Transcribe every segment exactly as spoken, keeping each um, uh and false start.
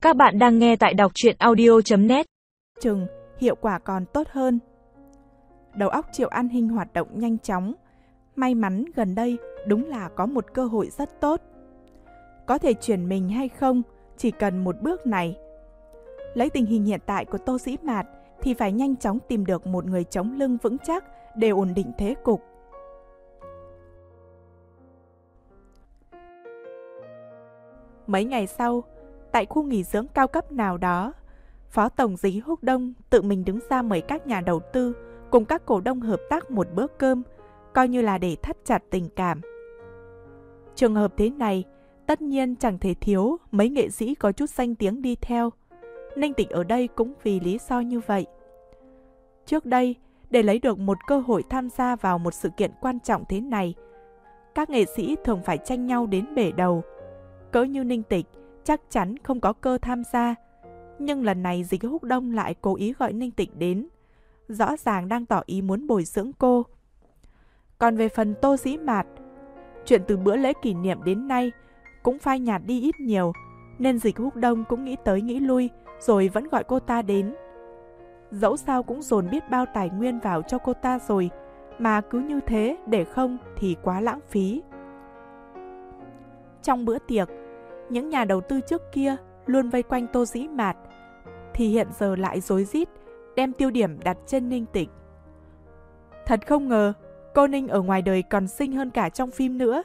Các bạn đang nghe tại đọc truyện audio chấm net. Chừng, hiệu quả còn tốt hơn. Đầu óc Triệu An Hinh hoạt động nhanh chóng. May mắn gần đây đúng là có một cơ hội rất tốt. Có thể chuyển mình hay không, chỉ cần một bước này. Lấy tình hình hiện tại của Tô Dĩ Mạt thì phải nhanh chóng tìm được một người chống lưng vững chắc để ổn định thế cục. Mấy ngày sau, tại khu nghỉ dưỡng cao cấp nào đó, Phó Tổng Dí Húc Đông tự mình đứng ra mời các nhà đầu tư cùng các cổ đông hợp tác một bữa cơm, coi như là để thắt chặt tình cảm. Trường hợp thế này, tất nhiên chẳng thể thiếu mấy nghệ sĩ có chút danh tiếng đi theo. Ninh Tịch ở đây cũng vì lý do như vậy. Trước đây, để lấy được một cơ hội tham gia vào một sự kiện quan trọng thế này, các nghệ sĩ thường phải tranh nhau đến bể đầu. Cỡ như Ninh Tịch chắc chắn không có cơ tham gia, nhưng lần này Dí Húc Đông lại cố ý gọi Ninh Tịch đến, rõ ràng đang tỏ ý muốn bồi dưỡng cô. Còn về phần Tô Dĩ Mạt, chuyện từ bữa lễ kỷ niệm đến nay cũng phai nhạt đi ít nhiều, nên Dí Húc Đông cũng nghĩ tới nghĩ lui rồi vẫn gọi cô ta đến. Dẫu sao cũng dồn biết bao tài nguyên vào cho cô ta rồi, mà cứ như thế để không thì quá lãng phí. Trong bữa tiệc, những nhà đầu tư trước kia luôn vây quanh Tô Dĩ Mạt, thì hiện giờ lại rối rít đem tiêu điểm đặt trên Ninh Tịch. Thật không ngờ, cô Ninh ở ngoài đời còn xinh hơn cả trong phim nữa.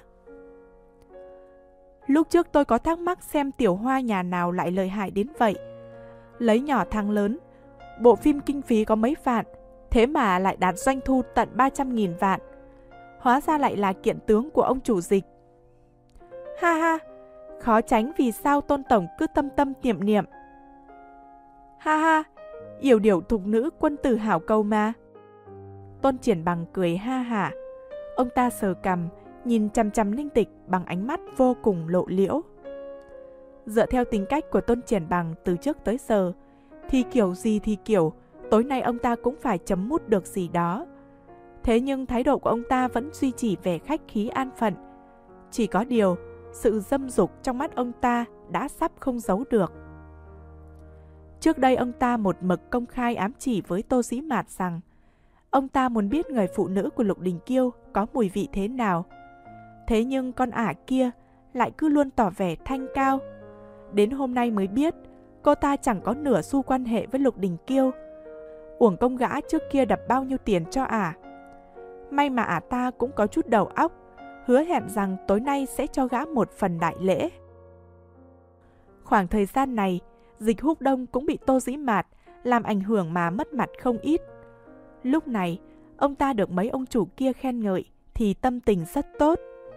Lúc trước tôi có thắc mắc xem tiểu hoa nhà nào lại lợi hại đến vậy. Lấy nhỏ thắng lớn, bộ phim kinh phí có mấy vạn, thế mà lại đạt doanh thu tận ba trăm nghìn vạn. Hóa ra lại là kiện tướng của ông chủ Dịch. Ha ha, khó tránh vì sao Tôn Tổng cứ tâm tâm niệm niệm. Ha ha, yểu điệu thục nữ quân tử hảo câu mà. Tôn Triển Bằng cười ha hả. Ông ta sờ cằm, nhìn chằm chằm Ninh Tịch bằng ánh mắt vô cùng lộ liễu. Dựa theo tính cách của Tôn Triển Bằng từ trước tới giờ, thì kiểu gì thì kiểu, tối nay ông ta cũng phải chấm mút được gì đó. Thế nhưng thái độ của ông ta vẫn duy trì vẻ khách khí an phận. Chỉ có điều, sự dâm dục trong mắt ông ta đã sắp không giấu được. Trước đây ông ta một mực công khai ám chỉ với Tô Dĩ Mạt rằng ông ta muốn biết người phụ nữ của Lục Đình Kiêu có mùi vị thế nào. Thế nhưng con ả kia lại cứ luôn tỏ vẻ thanh cao. Đến hôm nay mới biết cô ta chẳng có nửa xu quan hệ với Lục Đình Kiêu. Uổng công gã trước kia đập bao nhiêu tiền cho ả. May mà ả ta cũng có chút đầu óc, hứa hẹn rằng tối nay sẽ cho gã một phần đại lễ. Khoảng thời gian này, Dịch Húc Đông cũng bị Tô Dĩ Mạt làm ảnh hưởng mà mất mặt không ít. Lúc này, ông ta được mấy ông chủ kia khen ngợi thì tâm tình rất tốt.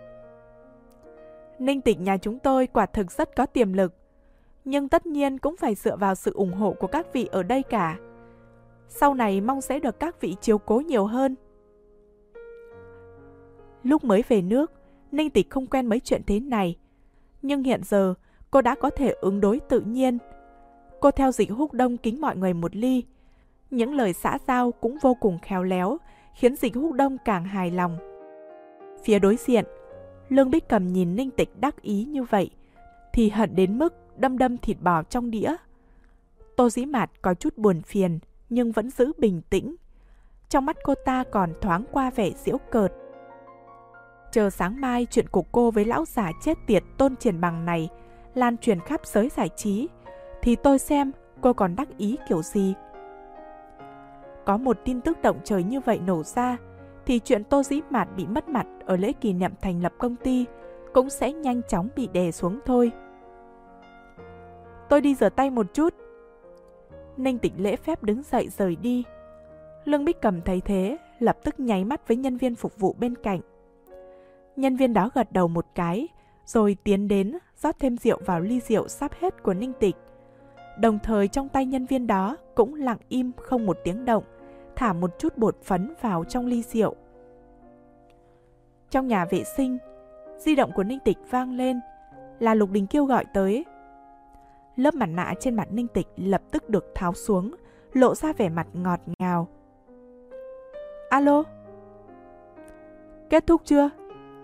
Ninh Tịch nhà chúng tôi quả thực rất có tiềm lực, nhưng tất nhiên cũng phải dựa vào sự ủng hộ của các vị ở đây cả. Sau này mong sẽ được các vị chiếu cố nhiều hơn. Lúc mới về nước, Ninh Tịch không quen mấy chuyện thế này, nhưng hiện giờ cô đã có thể ứng đối tự nhiên. Cô theo Dịch Húc Đông kính mọi người một ly. Những lời xã giao cũng vô cùng khéo léo, khiến Dịch Húc Đông càng hài lòng. Phía đối diện, Lương Bích Cầm nhìn Ninh Tịch đắc ý như vậy, thì hận đến mức đâm đâm thịt bò trong đĩa. Tô Dĩ Mạt có chút buồn phiền, nhưng vẫn giữ bình tĩnh. Trong mắt cô ta còn thoáng qua vẻ giễu cợt. Chờ sáng mai chuyện của cô với lão già chết tiệt Tôn Triển Bằng này lan truyền khắp giới giải trí, thì tôi xem cô còn đắc ý kiểu gì. Có một tin tức động trời như vậy nổ ra, thì chuyện Tô Dĩ Mạt bị mất mặt ở lễ kỷ niệm thành lập công ty cũng sẽ nhanh chóng bị đè xuống thôi. Tôi đi rửa tay một chút. Ninh Tịch lễ phép đứng dậy rời đi. Lương Bích Cầm thấy thế, lập tức nháy mắt với nhân viên phục vụ bên cạnh. Nhân viên đó gật đầu một cái, rồi tiến đến rót thêm rượu vào ly rượu sắp hết của Ninh Tịch. Đồng thời trong tay nhân viên đó cũng lặng im không một tiếng động, thả một chút bột phấn vào trong ly rượu. Trong nhà vệ sinh, di động của Ninh Tịch vang lên, là Lục Đình Kiêu gọi tới. Lớp mặt nạ trên mặt Ninh Tịch lập tức được tháo xuống, lộ ra vẻ mặt ngọt ngào. Alo? Kết thúc chưa?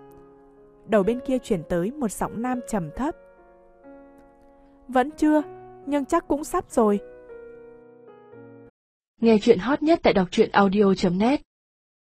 Đầu bên kia chuyển tới một giọng nam trầm thấp. Vẫn chưa, nhưng chắc cũng sắp rồi. Nghe chuyện hot nhất tại đọc truyện audio chấm net.